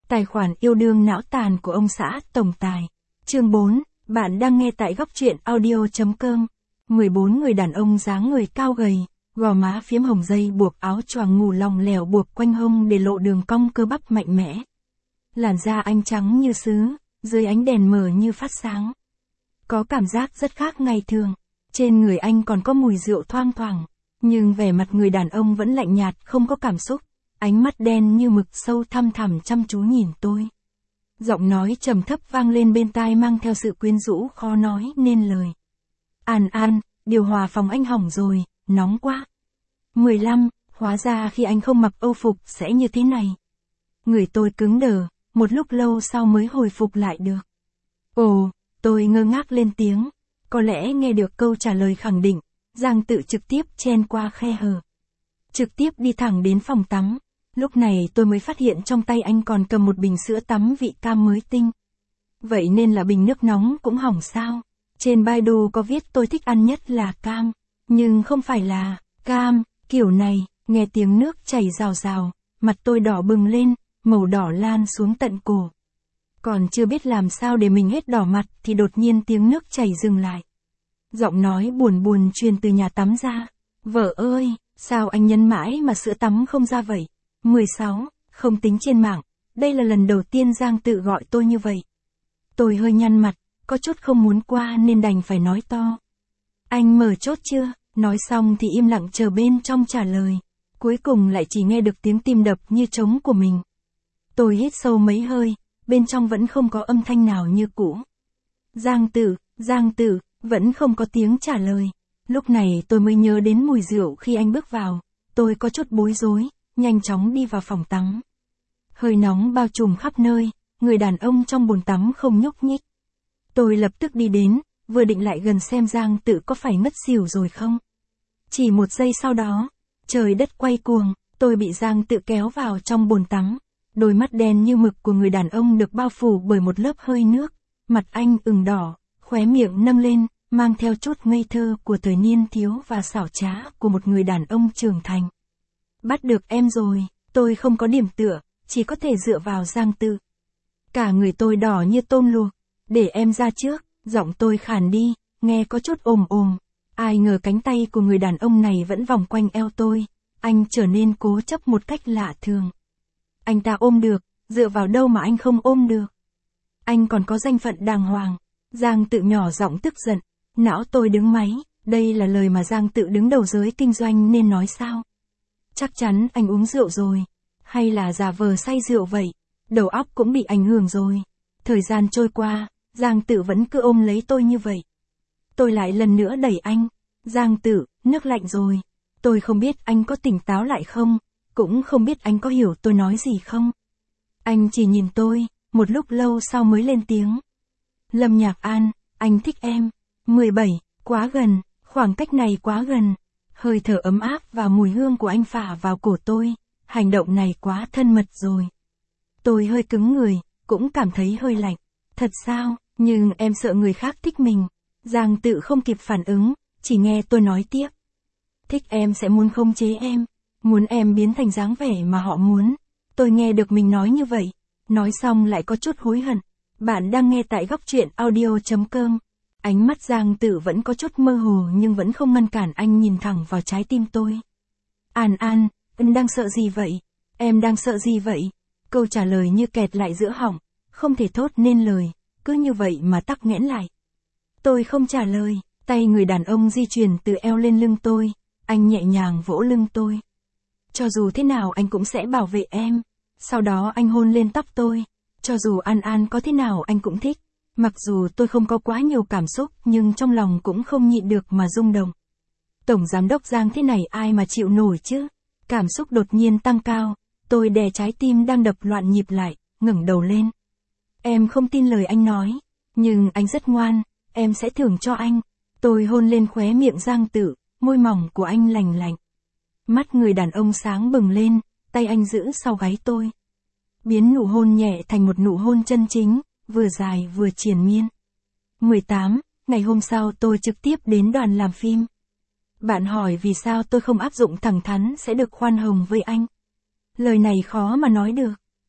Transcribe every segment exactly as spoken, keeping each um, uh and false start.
Tài khoản yêu đương não tàn của ông xã tổng tài. Chương bốn, bạn đang nghe tại góc truyện audio.com. mười bốn người đàn ông dáng người cao gầy, gò má phiếm hồng, dây buộc áo choàng ngủ lỏng lẻo buộc quanh hông để lộ đường cong cơ bắp mạnh mẽ. Làn da anh trắng như sứ, dưới ánh đèn mờ như phát sáng. Có cảm giác rất khác ngày thường. Trên người anh còn có mùi rượu thoang thoảng, nhưng vẻ mặt người đàn ông vẫn lạnh nhạt, không có cảm xúc. Ánh mắt đen như mực sâu thăm thẳm chăm chú nhìn tôi. Giọng nói trầm thấp vang lên bên tai mang theo sự quyến rũ khó nói nên lời. An An, điều hòa phòng anh hỏng rồi, nóng quá. mười lăm, hóa ra khi anh không mặc âu phục sẽ như thế này. Người tôi cứng đờ, một lúc lâu sau mới hồi phục lại được. Ồ, tôi ngơ ngác lên tiếng. Có lẽ nghe được câu trả lời khẳng định, Giang Tự trực tiếp chen qua khe hở. Trực tiếp đi thẳng đến phòng tắm. Lúc này tôi mới phát hiện trong tay anh còn cầm một bình sữa tắm vị cam mới tinh. Vậy nên là bình nước nóng cũng hỏng sao? Trên Baidu có viết tôi thích ăn nhất là cam, nhưng không phải là cam kiểu này. Nghe tiếng nước chảy rào rào, mặt tôi đỏ bừng lên, màu đỏ lan xuống tận cổ. Còn chưa biết làm sao để mình hết đỏ mặt thì đột nhiên tiếng nước chảy dừng lại. Giọng nói buồn buồn truyền từ nhà tắm ra. Vợ ơi, sao anh nhấn mãi mà sữa tắm không ra vậy? mười sáu, không tính trên mạng, đây là lần đầu tiên Giang Tự gọi tôi như vậy. Tôi hơi nhăn mặt, có chút không muốn qua nên đành phải nói to. Anh mở chốt chưa? Nói xong thì im lặng chờ bên trong trả lời. Cuối cùng lại chỉ nghe được tiếng tim đập như trống của mình. Tôi hít sâu mấy hơi, bên trong vẫn không có âm thanh nào như cũ. Giang Tự, Giang Tự, vẫn không có tiếng trả lời. Lúc này tôi mới nhớ đến mùi rượu khi anh bước vào. Tôi có chút bối rối, nhanh chóng đi vào phòng tắm. Hơi nóng bao trùm khắp nơi, người đàn ông trong bồn tắm không nhúc nhích. Tôi lập tức đi đến, vừa định lại gần xem Giang Tự có phải ngất xỉu rồi không. Chỉ một giây sau đó, trời đất quay cuồng, tôi bị Giang Tự kéo vào trong bồn tắm. Đôi mắt đen như mực của người đàn ông được bao phủ bởi một lớp hơi nước, mặt anh ửng đỏ, khóe miệng nâng lên, mang theo chút ngây thơ của thời niên thiếu và xảo trá của một người đàn ông trưởng thành. Bắt được em rồi, tôi không có điểm tựa, chỉ có thể dựa vào Giang Tự. Cả người tôi đỏ như tôm luộc, để em ra trước, giọng tôi khàn đi, nghe có chút ồm ồm. Ai ngờ cánh tay của người đàn ông này vẫn vòng quanh eo tôi, anh trở nên cố chấp một cách lạ thường. Anh ta ôm được, dựa vào đâu mà anh không ôm được. Anh còn có danh phận đàng hoàng. Giang Tự nhỏ giọng tức giận, não tôi đứng máy, đây là lời mà Giang Tự đứng đầu giới kinh doanh nên nói sao? Chắc chắn anh uống rượu rồi, hay là giả vờ say rượu vậy, đầu óc cũng bị ảnh hưởng rồi. Thời gian trôi qua, Giang Tự vẫn cứ ôm lấy tôi như vậy. Tôi lại lần nữa đẩy anh, Giang Tự, nước lạnh rồi. Tôi không biết anh có tỉnh táo lại không, cũng không biết anh có hiểu tôi nói gì không. Anh chỉ nhìn tôi, một lúc lâu sau mới lên tiếng. Lâm Nhạc An, anh thích em. mười bảy, quá gần, khoảng cách này quá gần. Hơi thở ấm áp và mùi hương của anh phả vào cổ tôi, hành động này quá thân mật rồi. Tôi hơi cứng người, cũng cảm thấy hơi lạnh. Thật sao, nhưng em sợ người khác thích mình. Giang Tự không kịp phản ứng, chỉ nghe tôi nói tiếp. Thích em sẽ muốn khống chế em, muốn em biến thành dáng vẻ mà họ muốn. Tôi nghe được mình nói như vậy, nói xong lại có chút hối hận. Bạn đang nghe tại góc truyện audio.com. Ánh mắt Giang Tự vẫn có chút mơ hồ nhưng vẫn không ngăn cản anh nhìn thẳng vào trái tim tôi. An An, em đang sợ gì vậy? Em đang sợ gì vậy? Câu trả lời như kẹt lại giữa họng, không thể thốt nên lời, cứ như vậy mà tắc nghẽn lại. Tôi không trả lời, tay người đàn ông di chuyển từ eo lên lưng tôi, anh nhẹ nhàng vỗ lưng tôi. Cho dù thế nào anh cũng sẽ bảo vệ em. Sau đó anh hôn lên tóc tôi. Cho dù An An có thế nào anh cũng thích. Mặc dù tôi không có quá nhiều cảm xúc nhưng trong lòng cũng không nhịn được mà rung động. Tổng giám đốc Giang thế này ai mà chịu nổi chứ? Cảm xúc đột nhiên tăng cao, tôi đè trái tim đang đập loạn nhịp lại, ngẩng đầu lên. Em không tin lời anh nói, nhưng anh rất ngoan, em sẽ thưởng cho anh. Tôi hôn lên khóe miệng Giang Tự, môi mỏng của anh lành lạnh. Mắt người đàn ông sáng bừng lên, tay anh giữ sau gáy tôi. Biến nụ hôn nhẹ thành một nụ hôn chân chính, vừa dài vừa triền miên. mười tám, ngày hôm sau tôi trực tiếp đến đoàn làm phim. Bạn hỏi vì sao tôi không áp dụng thẳng thắn sẽ được khoan hồng với anh. Lời này khó mà nói được.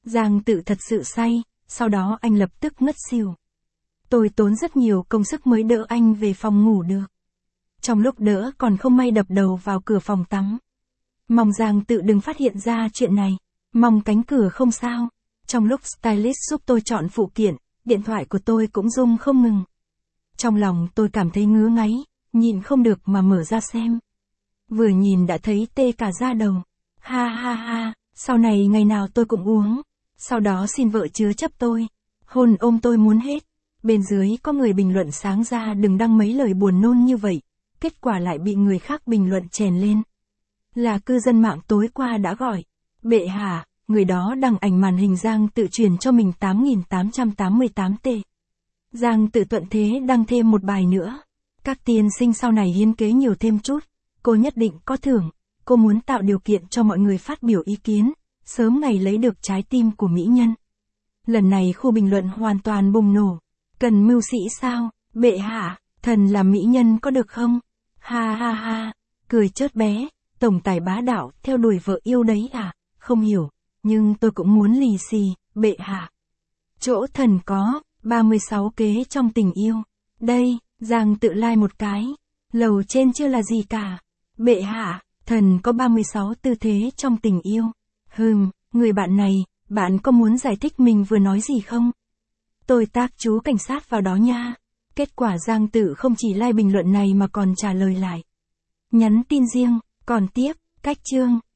Giang Tự thật sự say, sau đó anh lập tức ngất xỉu. Tôi tốn rất nhiều công sức mới đỡ anh về phòng ngủ được. Trong lúc đỡ còn không may đập đầu vào cửa phòng tắm. Mong Giang Tự đừng phát hiện ra chuyện này. Mong cánh cửa không sao. Trong lúc stylist giúp tôi chọn phụ kiện, điện thoại của tôi cũng rung không ngừng. Trong lòng tôi cảm thấy ngứa ngáy, nhìn không được mà mở ra xem. Vừa nhìn đã thấy tê cả da đầu. Ha ha ha, sau này ngày nào tôi cũng uống. Sau đó xin vợ chứa chấp tôi. Hôn ôm tôi muốn hết. Bên dưới có người bình luận sáng ra đừng đăng mấy lời buồn nôn như vậy. Kết quả lại bị người khác bình luận chèn lên. Là cư dân mạng tối qua đã gọi. Bệ hạ, người đó đăng ảnh màn hình Giang Tự truyền cho mình tám nghìn tám trăm tám mươi tám tệ. Giang Tự thuận thế đăng thêm một bài nữa. Các tiên sinh sau này hiến kế nhiều thêm chút. Cô nhất định có thưởng. Cô muốn tạo điều kiện cho mọi người phát biểu ý kiến. Sớm ngày lấy được trái tim của mỹ nhân. Lần này khu bình luận hoàn toàn bùng nổ. Cần mưu sĩ sao? Bệ hạ, thần làm mỹ nhân có được không? Ha ha ha, cười chớt bé. Tổng tài bá đạo theo đuổi vợ yêu đấy à? Không hiểu, nhưng tôi cũng muốn lì xì, bệ hạ. Chỗ thần có, ba mươi sáu kế trong tình yêu. Đây, Giang Tự like một cái. Lầu trên chưa là gì cả. Bệ hạ, thần có ba mươi sáu tư thế trong tình yêu. Hừm, người bạn này, bạn có muốn giải thích mình vừa nói gì không? Tôi tag chú cảnh sát vào đó nha. Kết quả Giang Tự không chỉ like bình luận này mà còn trả lời lại. Nhắn tin riêng, còn tiếp, cách chương.